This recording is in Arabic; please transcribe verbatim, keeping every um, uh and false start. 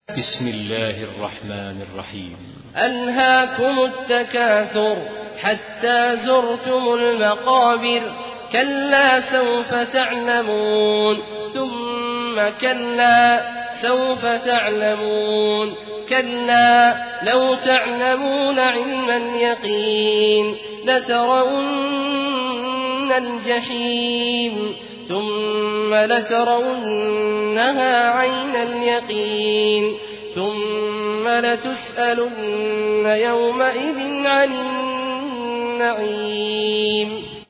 بسم الله الرحمن الرحيم. ألهاكم التكاثر حتى زرتم المقابر، كلا سوف تعلمون ثم كلا سوف تعلمون، كلا لو تعلمون علم اليقين لترون الجحيم ثم لترونها عين اليقين ثم لتسألن يومئذ عن النعيم.